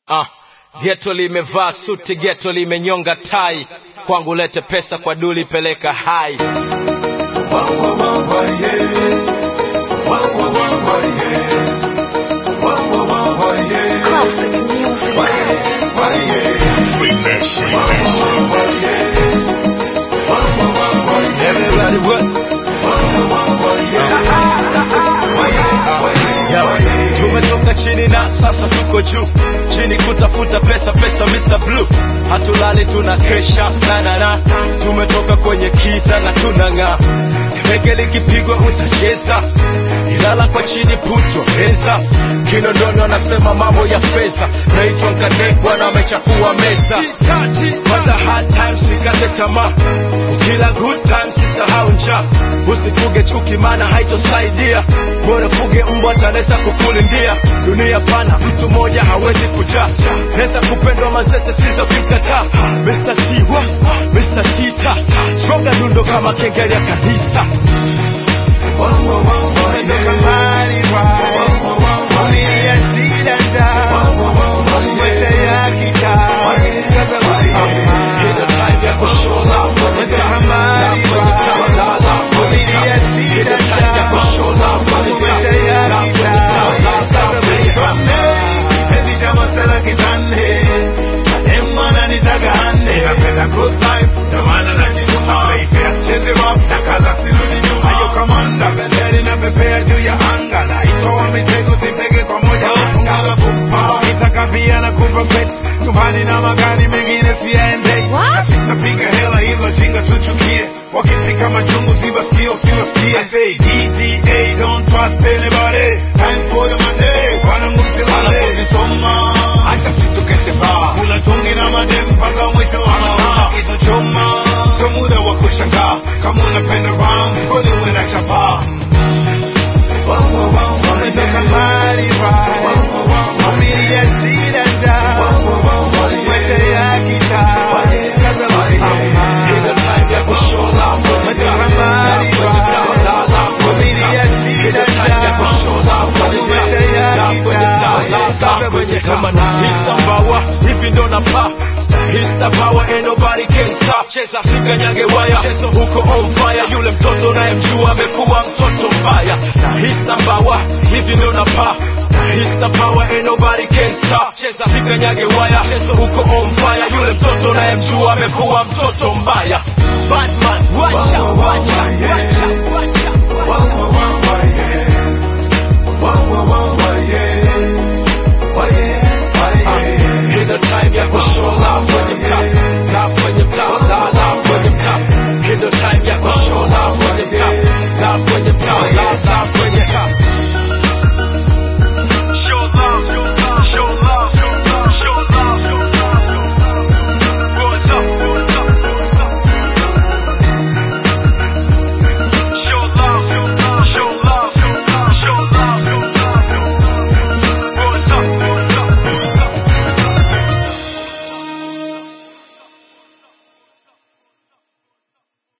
Ghetto limevaa suti, ghetto limenyonga tai. Kwangu lete pesa, kwa duli peleka hai. Classic music. Everybody what? Tumetoka chini na sasa tuko juu. Chini kutafuta pesa, pesa Mr. Blue. Hatulali tunakesha, na tumetoka kwenye kiza na tunang'aa. Teke likipigwa utacheza, ilala kwa chini putwa meza. Kinondoni wanasema mambo ya pesa, naitwa Nkadekwa na amechafua meza. Kwanza hard times sikate tamaa, ukila good times sisahau njaa. Usifuge chuki maana haitosaidia, bora fuge mbwa tanesa kukulindia. Dunia pana, mtu moja hawezi kujaa. Nesa kupendwa mazese sizo kikataa. Mr. T, Mr. T, gonga dundo kama kengele ya kanisa. I say DDA, don't trust anybody. Time for the money, kwana ngumsilale. Soma, acha situkeshe ba. Kula tungi na madem mpaka mwisho wa maha. Kitu choma, so muda wa kushangaa. Kama unapenda ram, kwani uwe na chapa. Umetoka mbali right. Familia sida njaa. Maisha ya kitaa. Kaza mama. Nigga time ya kushola. Umetoka mbali right. Kama na Mr. Power, hivi ndo na pa. Mr. Power, ain't nobody can stop. Cheza sikanyage waya, chezo huko on fire. Yule mtoto naye mjua amekuwa mtoto mbaya. Na Mr. Power, hivi ndo na pa. Mr. Power, ain't nobody can stop. Cheza sikanyage waya, chezo huko on fire. Yule mtoto naye mjua amekuwa mtoto mbaya. Batman, watcha, watcha.